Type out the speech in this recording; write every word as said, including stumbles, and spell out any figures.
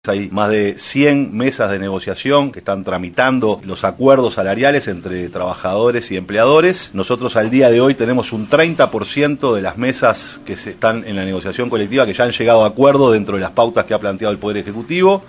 Hay más de cien mesas de negociación que están tramitando los acuerdos salariales entre trabajadores y empleadores. Nosotros al día de hoy tenemos un treinta por ciento de las mesas que se están en la negociación colectiva que ya han llegado a acuerdo dentro de las pautas que ha planteado el Poder Ejecutivo.